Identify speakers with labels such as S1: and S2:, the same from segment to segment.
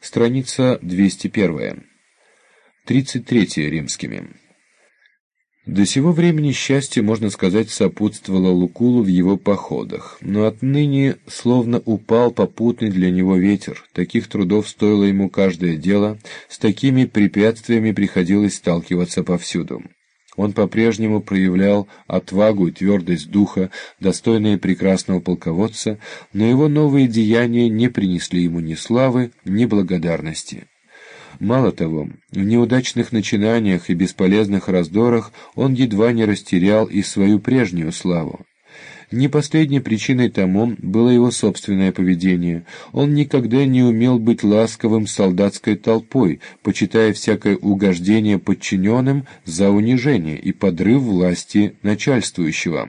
S1: Страница 201. 33 римскими. До сего времени счастье, можно сказать, сопутствовало Лукулу в его походах, но отныне словно упал попутный для него ветер, таких трудов стоило ему каждое дело, с такими препятствиями приходилось сталкиваться повсюду. Он по-прежнему проявлял отвагу и твердость духа, достойные прекрасного полководца, но его новые деяния не принесли ему ни славы, ни благодарности. Мало того, в неудачных начинаниях и бесполезных раздорах он едва не растерял и свою прежнюю славу. Не последней причиной тому было его собственное поведение. Он никогда не умел быть ласковым с солдатской толпой, почитая всякое угождение подчиненным за унижение и подрыв власти начальствующего.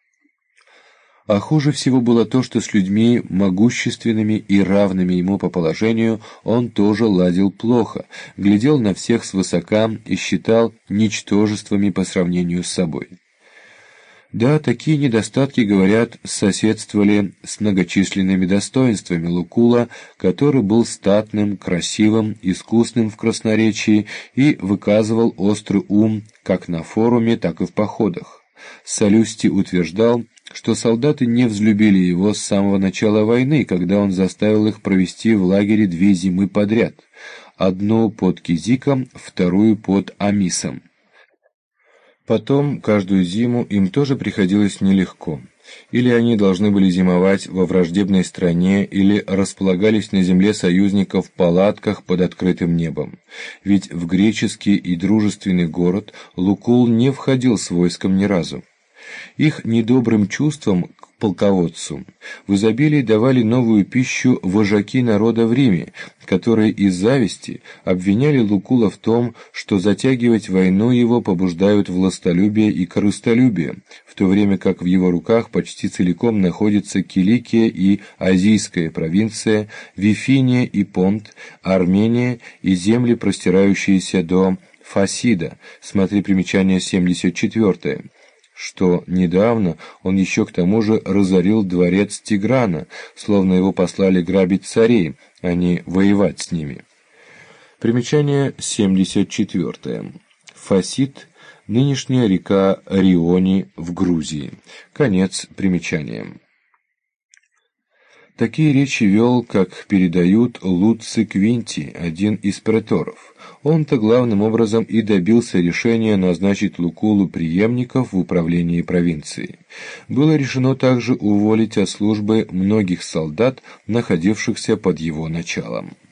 S1: А хуже всего было то, что с людьми могущественными и равными ему по положению он тоже ладил плохо, глядел на всех свысока и считал ничтожествами по сравнению с собой. Да, такие недостатки, говорят, соседствовали с многочисленными достоинствами Лукула, который был статным, красивым, искусным в красноречии и выказывал острый ум как на форуме, так и в походах. Салюстий утверждал, что солдаты не взлюбили его с самого начала войны, когда он заставил их провести в лагере 2 зимы подряд, одну под Кизиком, вторую под Амисом. Потом, каждую зиму, им тоже приходилось нелегко. Или они должны были зимовать во враждебной стране, или располагались на земле союзников в палатках под открытым небом. Ведь в греческий и дружественный город Лукул не входил с войском ни разу. Их недобрым чувством к полководцу в изобилии давали новую пищу вожаки народа в Риме, которые из зависти обвиняли Лукула в том, что затягивать войну его побуждают властолюбие и корыстолюбие, в то время как в его руках почти целиком находятся Киликия и Азийская провинция, Вифиния и Понт, Армения и земли, простирающиеся до Фасида, смотри примечание 74, что недавно он еще к тому же разорил дворец Тиграна, словно его послали грабить царей, а не воевать с ними. Примечание 74. Фасид – нынешняя река Риони в Грузии. Конец примечания. Такие речи вел, как передают, Луций Квинтий, один из преторов. Он-то главным образом и добился решения назначить Лукулу преемников в управлении провинцией. Было решено также уволить от службы многих солдат, находившихся под его началом.